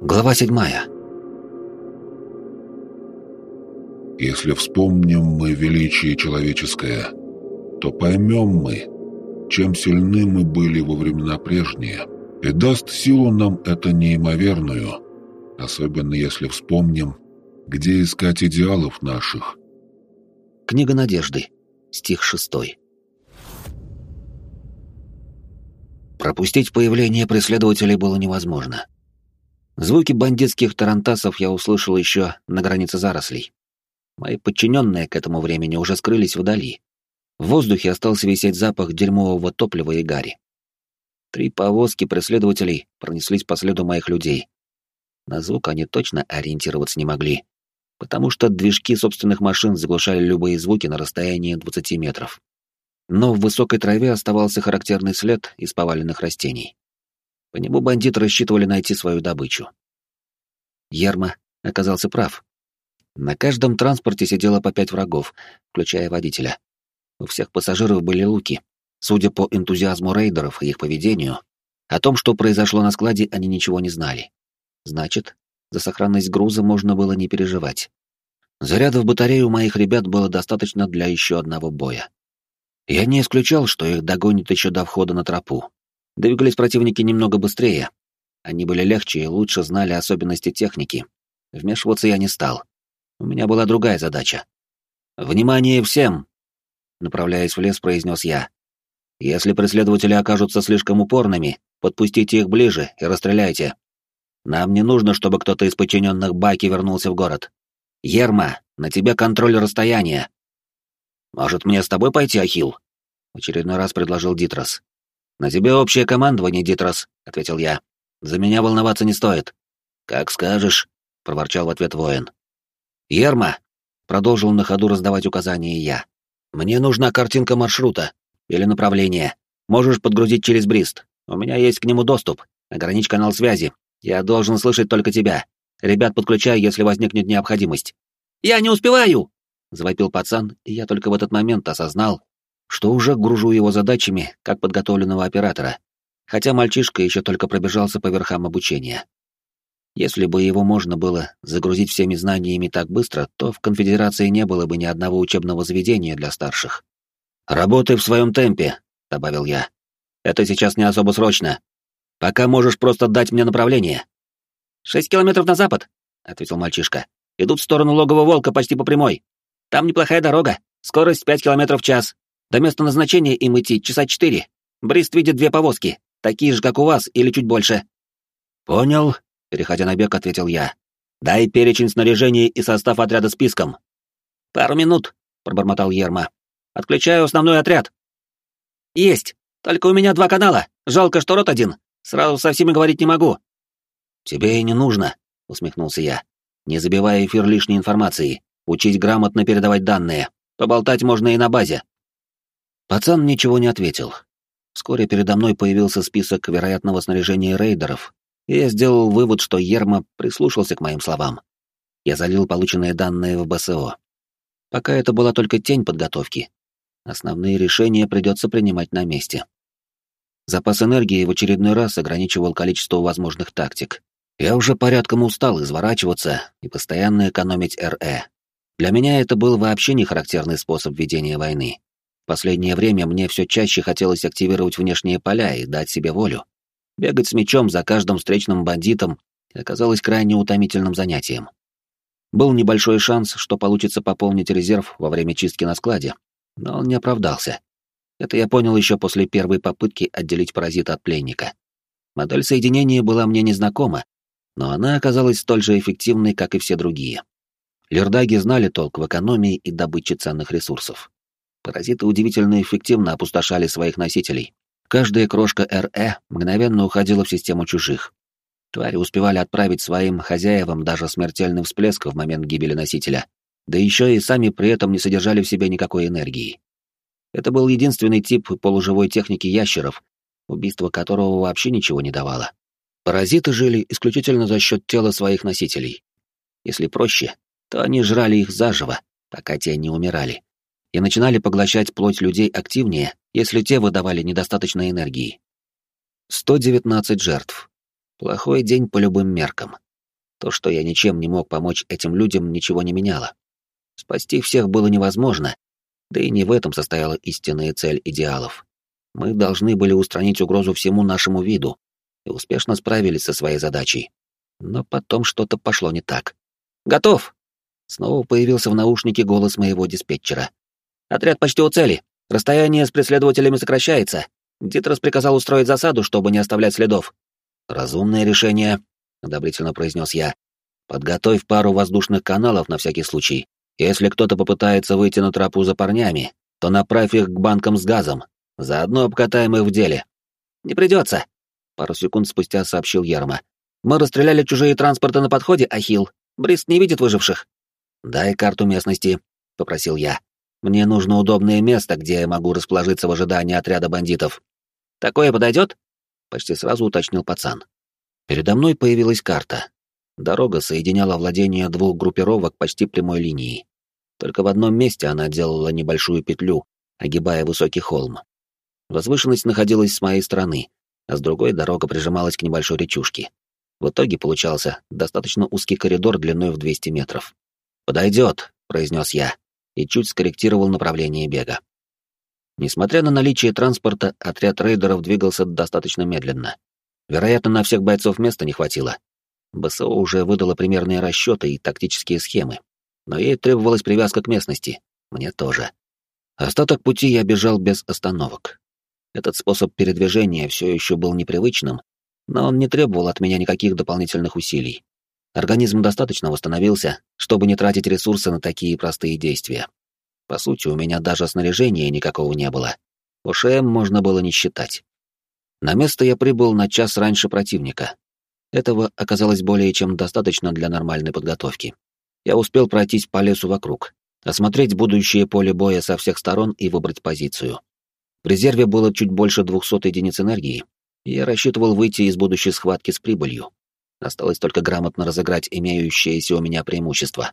Глава 7. Если вспомним мы величие человеческое, то поймем мы, чем сильны мы были во времена прежние, и даст силу нам это неимоверную, особенно если вспомним, где искать идеалов наших. Книга Надежды. Стих 6. Пропустить появление преследователей было невозможно. Звуки бандитских тарантасов я услышал еще на границе зарослей. Мои подчиненные к этому времени уже скрылись вдали. В воздухе остался висеть запах дерьмового топлива и гари. 3 повозки преследователей пронеслись по следу моих людей. На звук они точно ориентироваться не могли, потому что движки собственных машин заглушали любые звуки на расстоянии 20 метров. Но в высокой траве оставался характерный след из поваленных растений. По нему бандиты рассчитывали найти свою добычу. Ерма оказался прав. На каждом транспорте сидело по 5 врагов, включая водителя. У всех пассажиров были луки. Судя по энтузиазму рейдеров и их поведению, о том, что произошло на складе, они ничего не знали. Значит, за сохранность груза можно было не переживать. Заряда в батарею у моих ребят было достаточно для еще одного боя. Я не исключал, что их догонят еще до входа на тропу. Двигались противники немного быстрее. Они были легче и лучше знали особенности техники. Вмешиваться я не стал. У меня была другая задача. «Внимание всем!» Направляясь в лес, произнес я. «Если преследователи окажутся слишком упорными, подпустите их ближе и расстреляйте. Нам не нужно, чтобы кто-то из подчиненных Баки вернулся в город. Ерма, на тебе контроль расстояния». «Может, мне с тобой пойти, Ахилл?» В очередной раз предложил Дитрос. «На тебе общее командование, Дитрос», — ответил я. «За меня волноваться не стоит». «Как скажешь», — проворчал в ответ воин. «Ерма», — продолжил на ходу раздавать указания я. «Мне нужна картинка маршрута или направления. Можешь подгрузить через Брист. У меня есть к нему доступ. Ограничь канал связи. Я должен слышать только тебя. Ребят подключай, если возникнет необходимость». «Я не успеваю!» — завопил пацан, и я только в этот момент осознал, что уже гружу его задачами как подготовленного оператора, хотя мальчишка еще только пробежался по верхам обучения. Если бы его можно было загрузить всеми знаниями так быстро, то в Конфедерации не было бы ни одного учебного заведения для старших. «Работай в своем темпе», — добавил я. «Это сейчас не особо срочно. Пока можешь просто дать мне направление». 6 километров на запад», — ответил мальчишка. «Идут в сторону логова волка почти по прямой. Там неплохая дорога, скорость 5 километров в час. До места назначения им идти часа 4. Брист видит 2 повозки, такие же, как у вас, или чуть больше». «Понял», — переходя на бег, ответил я. «Дай перечень снаряжения и состав отряда списком». «Пару минут», — пробормотал Ерма. «Отключаю основной отряд». «Есть, только у меня 2 канала, жалко, что рот один. Сразу со всеми говорить не могу». «Тебе и не нужно», — усмехнулся я. «Не забивай эфир лишней информацией. Учить грамотно передавать данные. Поболтать можно и на базе». Пацан ничего не ответил. Вскоре передо мной появился список вероятного снаряжения рейдеров, и я сделал вывод, что Ерма прислушался к моим словам. Я залил полученные данные в БСО. Пока это была только тень подготовки. Основные решения придется принимать на месте. Запас энергии в очередной раз ограничивал количество возможных тактик. Я уже порядком устал изворачиваться и постоянно экономить РЭ. Для меня это был вообще не характерный способ ведения войны. В последнее время мне все чаще хотелось активировать внешние поля и дать себе волю. Бегать с мечом за каждым встречным бандитом оказалось крайне утомительным занятием. Был небольшой шанс, что получится пополнить резерв во время чистки на складе, но он не оправдался. Это я понял еще после первой попытки отделить паразита от пленника. Модель соединения была мне незнакома, но она оказалась столь же эффективной, как и все другие. Лердаги знали толк в экономии и добыче ценных ресурсов. Паразиты удивительно эффективно опустошали своих носителей. Каждая крошка РЭ мгновенно уходила в систему чужих. Твари успевали отправить своим хозяевам даже смертельный всплеск в момент гибели носителя, да еще и сами при этом не содержали в себе никакой энергии. Это был единственный тип полуживой техники ящеров, убийство которого вообще ничего не давало. Паразиты жили исключительно за счет тела своих носителей. Если проще, то они жрали их заживо, пока те не умирали, и начинали поглощать плоть людей активнее, если те выдавали недостаточно энергии. 119 жертв. Плохой день по любым меркам. То, что я ничем не мог помочь этим людям, ничего не меняло. Спасти всех было невозможно, да и не в этом состояла истинная цель идеалов. Мы должны были устранить угрозу всему нашему виду и успешно справились со своей задачей. Но потом что-то пошло не так. «Готов!» Снова появился в наушнике голос моего диспетчера. «Отряд почти у цели. Расстояние с преследователями сокращается. Дитрос приказал устроить засаду, чтобы не оставлять следов». «Разумное решение», — одобрительно произнес я. «Подготовь пару воздушных каналов на всякий случай. Если кто-то попытается выйти на тропу за парнями, то направь их к банкам с газом. Заодно обкатаем их в деле». «Не придется», — пару секунд спустя сообщил Ярма. «Мы расстреляли чужие транспорты на подходе, Ахилл. Брист не видит выживших». «Дай карту местности», — попросил я. «Мне нужно удобное место, где я могу расположиться в ожидании отряда бандитов». «Такое подойдет?» — почти сразу уточнил пацан. Передо мной появилась карта. Дорога соединяла владения двух группировок почти прямой линией. Только в одном месте она делала небольшую петлю, огибая высокий холм. Возвышенность находилась с моей стороны, а с другой дорога прижималась к небольшой речушке. В итоге получался достаточно узкий коридор длиной в 200 метров. «Подойдет», — произнес я, и чуть скорректировал направление бега. Несмотря на наличие транспорта, отряд рейдеров двигался достаточно медленно. Вероятно, на всех бойцов места не хватило. БСО уже выдало примерные расчеты и тактические схемы, но ей требовалась привязка к местности. Мне тоже. Остаток пути я бежал без остановок. Этот способ передвижения все еще был непривычным, но он не требовал от меня никаких дополнительных усилий. Организм достаточно восстановился, чтобы не тратить ресурсы на такие простые действия. По сути, у меня даже снаряжения никакого не было. ОШМ можно было не считать. На место я прибыл на час раньше противника. Этого оказалось более чем достаточно для нормальной подготовки. Я успел пройтись по лесу вокруг, осмотреть будущее поле боя со всех сторон и выбрать позицию. В резерве было чуть больше 200 единиц энергии, и я рассчитывал выйти из будущей схватки с прибылью. Осталось только грамотно разыграть имеющееся у меня преимущество.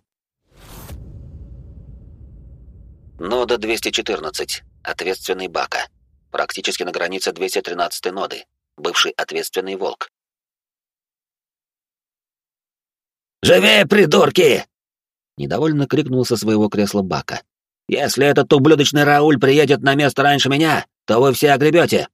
Нода 214. Ответственный Бака. Практически на границе 213 ноды. Бывший ответственный Волк. «Живее, придурки!» Недовольно крикнул со своего кресла Бака. «Если этот ублюдочный Рауль приедет на место раньше меня, то вы все огребете!»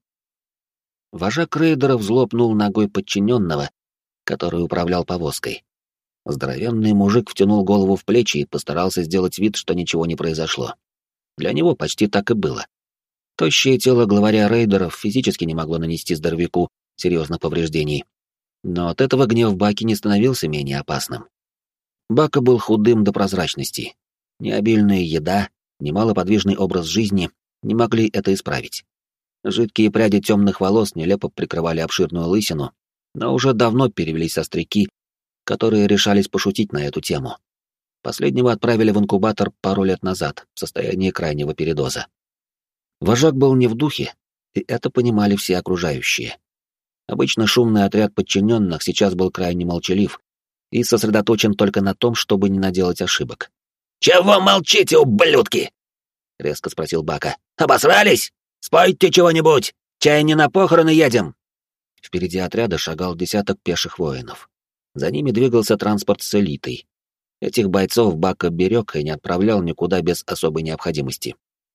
Вожак рейдеров злопнул ногой подчиненного, который управлял повозкой. Здоровенный мужик втянул голову в плечи и постарался сделать вид, что ничего не произошло. Для него почти так и было. Тощее тело главаря рейдеров физически не могло нанести здоровяку серьезных повреждений. Но от этого гнев Баки не становился менее опасным. Бака был худым до прозрачности. Необильная еда, немалоподвижный образ жизни не могли это исправить. Жидкие пряди темных волос нелепо прикрывали обширную лысину, но уже давно перевелись остряки, которые решались пошутить на эту тему. Последнего отправили в инкубатор пару лет назад, в состоянии крайнего передоза. Вожак был не в духе, и это понимали все окружающие. Обычно шумный отряд подчиненных сейчас был крайне молчалив и сосредоточен только на том, чтобы не наделать ошибок. «Чего молчите, ублюдки?» — резко спросил Бака. «Обосрались? Спойте чего-нибудь! Чай не на похороны едем!» Впереди отряда шагал десяток пеших воинов. За ними двигался транспорт с элитой. Этих бойцов Бака берег и не отправлял никуда без особой необходимости.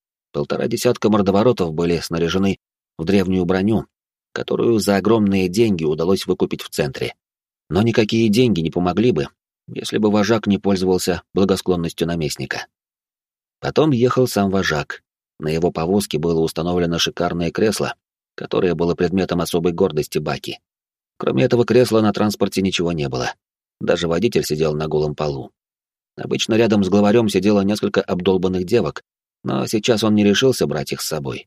1,5 десятка мордоворотов были снаряжены в древнюю броню, которую за огромные деньги удалось выкупить в центре. Но никакие деньги не помогли бы, если бы вожак не пользовался благосклонностью наместника. Потом ехал сам вожак. На его повозке было установлено шикарное кресло, которое было предметом особой гордости Баки. Кроме этого кресла на транспорте ничего не было. Даже водитель сидел на голом полу. Обычно рядом с главарем сидело несколько обдолбанных девок, но сейчас он не решился брать их с собой.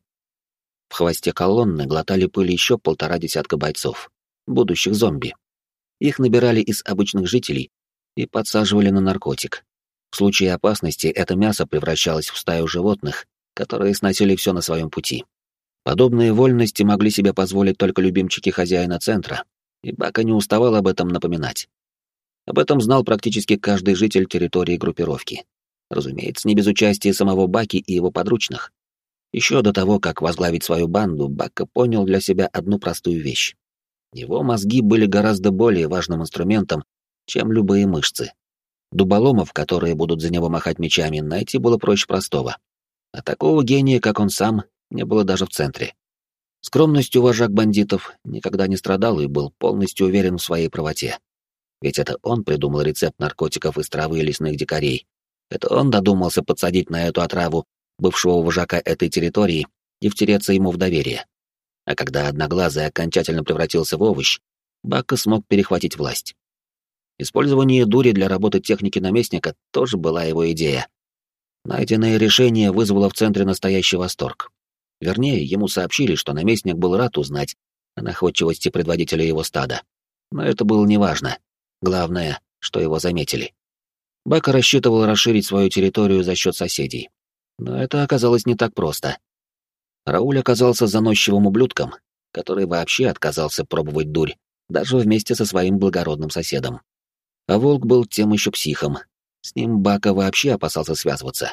В хвосте колонны глотали пыль еще 1,5 десятка бойцов, будущих зомби. Их набирали из обычных жителей и подсаживали на наркотик. В случае опасности это мясо превращалось в стаю животных, которые сносили все на своем пути. Подобные вольности могли себе позволить только любимчики хозяина центра, и Бака не уставал об этом напоминать. Об этом знал практически каждый житель территории группировки. Разумеется, не без участия самого Баки и его подручных. Еще до того, как возглавить свою банду, Бака понял для себя одну простую вещь. Его мозги были гораздо более важным инструментом, чем любые мышцы. Дуболомов, которые будут за него махать мечами, найти было проще простого. А такого гения, как он сам, не было даже в центре. Скромностью вожак бандитов никогда не страдал и был полностью уверен в своей правоте. Ведь это он придумал рецепт наркотиков из травы лесных дикарей. Это он додумался подсадить на эту отраву бывшего вожака этой территории и втереться ему в доверие. А когда Одноглазый окончательно превратился в овощ, Бакка смог перехватить власть. Использование дури для работы техники наместника тоже была его идея. Найденное решение вызвало в центре настоящий восторг. Вернее, ему сообщили, что наместник был рад узнать о находчивости предводителя его стада. Но это было неважно. Главное, что его заметили. Бакка рассчитывал расширить свою территорию за счет соседей. Но это оказалось не так просто. Рауль оказался заносчивым ублюдком, который вообще отказался пробовать дурь, даже вместе со своим благородным соседом. А волк был тем еще психом. С ним Бакка вообще опасался связываться.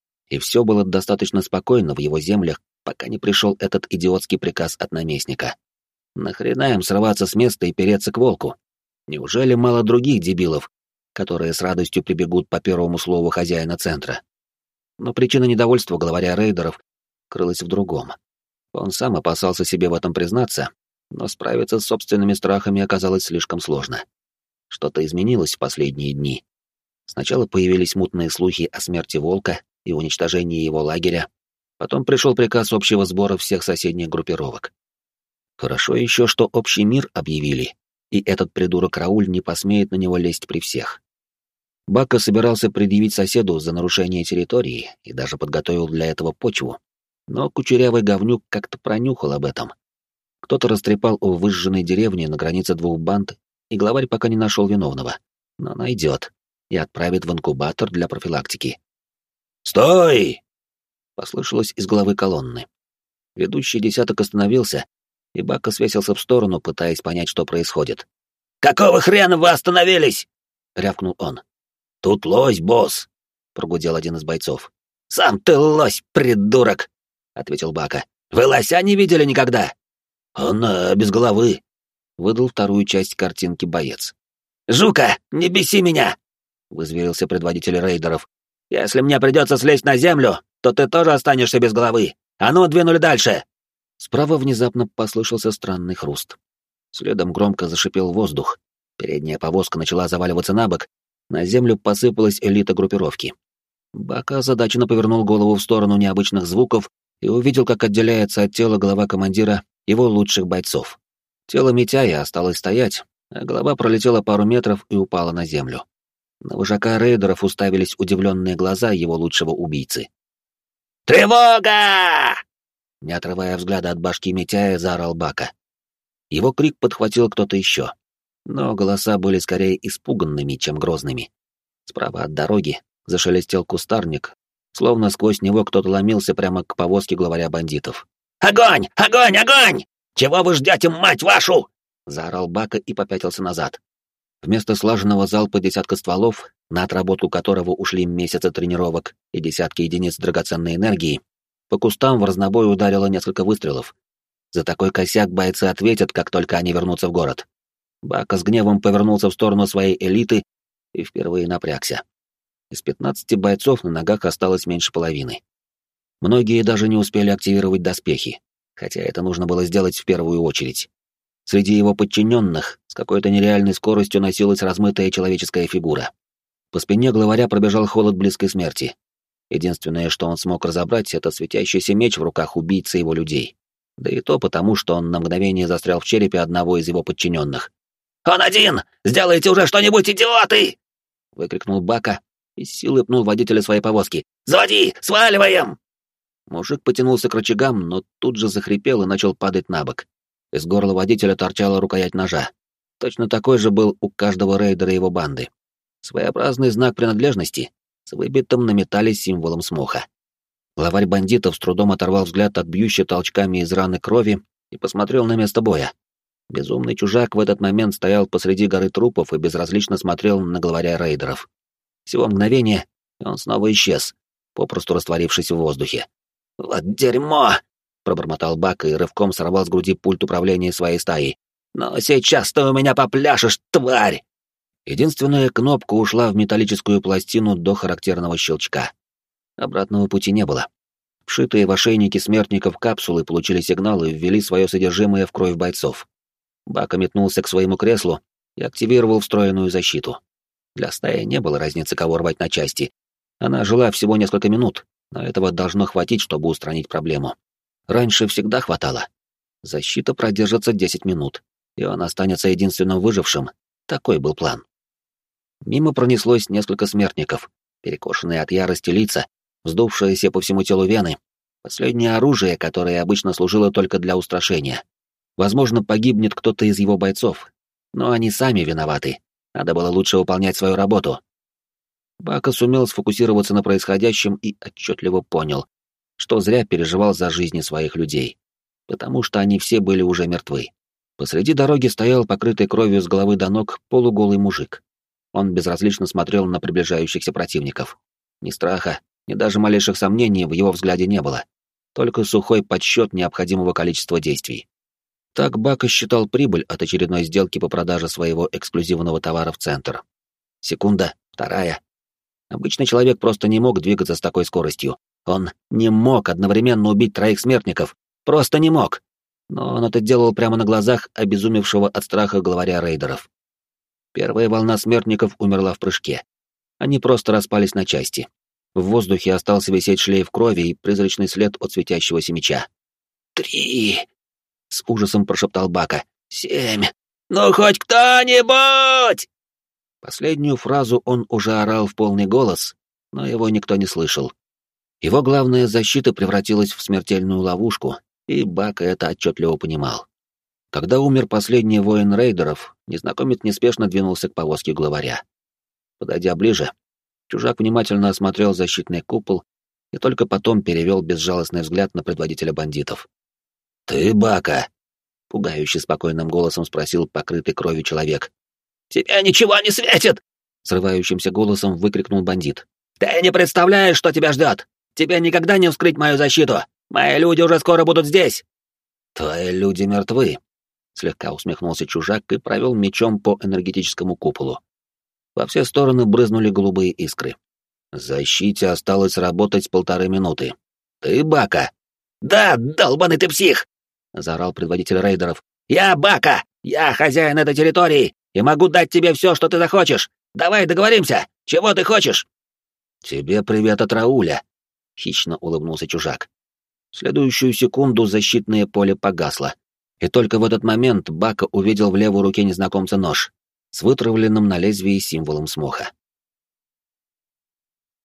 И все было достаточно спокойно в его землях, пока не пришел этот идиотский приказ от наместника. Нахрена им срываться с места и переться к волку? Неужели мало других дебилов, которые с радостью прибегут по первому слову хозяина центра? Но причина недовольства главаря рейдеров крылась в другом. Он сам опасался себе в этом признаться, но справиться с собственными страхами оказалось слишком сложно. Что-то изменилось в последние дни. Сначала появились мутные слухи о смерти волка и уничтожении его лагеря, потом пришел приказ общего сбора всех соседних группировок. Хорошо еще, что общий мир объявили, и этот придурок Рауль не посмеет на него лезть при всех. Бакка собирался предъявить соседу за нарушение территории и даже подготовил для этого почву, но кучерявый говнюк как-то пронюхал об этом. Кто-то растрепал о выжженной деревне на границе двух банд, и главарь пока не нашел виновного, но найдет и отправит в инкубатор для профилактики. «Стой!» — послышалось из головы колонны. Ведущий десяток остановился, и Бакка свесился в сторону, пытаясь понять, что происходит. «Какого хрена вы остановились?» — рявкнул он. «Тут лось, босс!» — прогудел один из бойцов. «Сам ты лось, придурок!» — ответил Бакка. «Вы лося не видели никогда?» «Он без головы», — выдал вторую часть картинки боец. «Жука, не беси меня!» — вызверился предводитель рейдеров. «Если мне придется слезть на землю, то ты тоже останешься без головы. А ну, двинули дальше!» Справа внезапно послышался странный хруст. Следом громко зашипел воздух. Передняя повозка начала заваливаться на бок, на землю посыпалась элита группировки. Бакка озадаченно повернул голову в сторону необычных звуков и увидел, как отделяется от тела голова командира его лучших бойцов. Тело Митяя осталось стоять, а голова пролетела пару метров и упала на землю. На вожака рейдеров уставились удивленные глаза его лучшего убийцы. «Тревога!» Не отрывая взгляда от башки Митяя, заорал Бакка. Его крик подхватил кто-то еще, но голоса были скорее испуганными, чем грозными. Справа от дороги зашелестел кустарник, словно сквозь него кто-то ломился прямо к повозке главаря бандитов. «Огонь! Огонь! Огонь! Чего вы ждете, мать вашу?» — заорал Бакка и попятился назад. Вместо слаженного залпа десятка стволов, на отработку которого ушли месяцы тренировок и десятки единиц драгоценной энергии, по кустам в разнобой ударило несколько выстрелов. За такой косяк бойцы ответят, как только они вернутся в город. Бакка с гневом повернулся в сторону своей элиты и впервые напрягся. Из 15 бойцов на ногах осталось меньше половины. Многие даже не успели активировать доспехи, хотя это нужно было сделать в первую очередь. Среди его подчиненных с какой-то нереальной скоростью носилась размытая человеческая фигура. По спине главаря пробежал холод близкой смерти. Единственное, что он смог разобрать, это светящийся меч в руках убийцы его людей. Да и то потому, что он на мгновение застрял в черепе одного из его подчиненных. «Он один! Сделайте уже что-нибудь, идиоты!» — выкрикнул Бакка и с силой пнул водителя своей повозки. «Заводи! Сваливаем!» Мужик потянулся к рычагам, но тут же захрипел и начал падать на бок. Из горла водителя торчала рукоять ножа. Точно такой же был у каждого рейдера его банды. Своеобразный знак принадлежности с выбитым на металле символом смоха. Главарь бандитов с трудом оторвал взгляд от бьющей толчками из раны крови и посмотрел на место боя. Безумный чужак в этот момент стоял посреди горы трупов и безразлично смотрел на главаря рейдеров. Всего мгновение, и он снова исчез, попросту растворившись в воздухе. «Вот дерьмо!» — пробормотал Бакка и рывком сорвал с груди пульт управления своей стаи. «Но сейчас ты у меня попляшешь, тварь!» Единственная кнопка ушла в металлическую пластину до характерного щелчка. Обратного пути не было. Вшитые в ошейники смертников капсулы получили сигнал и ввели свое содержимое в кровь бойцов. Бака метнулся к своему креслу и активировал встроенную защиту. Для стаи не было разницы, кого рвать на части. Она жила всего несколько минут, но этого должно хватить, чтобы устранить проблему. Раньше всегда хватало. Защита продержится 10 минут, и он останется единственным выжившим. Такой был план. Мимо пронеслось несколько смертников, перекошенные от ярости лица, вздувшиеся по всему телу вены. Последнее оружие, которое обычно служило только для устрашения. Возможно, погибнет кто-то из его бойцов, но они сами виноваты. Надо было лучше выполнять свою работу. Бака сумел сфокусироваться на происходящем и отчетливо понял, что зря переживал за жизни своих людей, потому что они все были уже мертвы. Посреди дороги стоял покрытый кровью с головы до ног полуголый мужик. Он безразлично смотрел на приближающихся противников. Ни страха, ни даже малейших сомнений в его взгляде не было, только сухой подсчет необходимого количества действий. Так Бака считал прибыль от очередной сделки по продаже своего эксклюзивного товара в центр. Секунда, вторая. Обычный человек просто не мог двигаться с такой скоростью. Он не мог одновременно убить 3 смертников. Просто не мог. Но он это делал прямо на глазах обезумевшего от страха главаря рейдеров. Первая волна смертников умерла в прыжке. Они просто распались на части. В воздухе остался висеть шлейф крови и призрачный след от светящегося меча. 3! С ужасом прошептал Бака. 7! Ну хоть кто-нибудь! Последнюю фразу он уже орал в полный голос, но его никто не слышал. Его главная защита превратилась в смертельную ловушку, и Бака это отчетливо понимал. Когда умер последний воин рейдеров, незнакомец неспешно двинулся к повозке главаря. Подойдя ближе, чужак внимательно осмотрел защитный купол и только потом перевел безжалостный взгляд на предводителя бандитов. «Ты Бака?» — пугающе спокойным голосом спросил покрытый кровью человек. «Тебе ничего не светит!» — срывающимся голосом выкрикнул бандит. «Ты не представляешь, что тебя ждет! Тебе никогда не вскрыть мою защиту! Мои люди уже скоро будут здесь!» «Твои люди мертвы!» — слегка усмехнулся чужак и провел мечом по энергетическому куполу. Во все стороны брызнули голубые искры. Защите осталось работать 1,5 минуты. «Ты Бака?» «Да, долбаный ты псих!» — заорал предводитель рейдеров. «Я Бака! Я хозяин этой территории и могу дать тебе все, что ты захочешь! Давай договоримся! Чего ты хочешь?» «Тебе привет от Рауля!» — хищно улыбнулся чужак. В следующую секунду защитное поле погасло, и только в этот момент Бака увидел в левой руке незнакомца нож с вытравленным на лезвии символом смоха.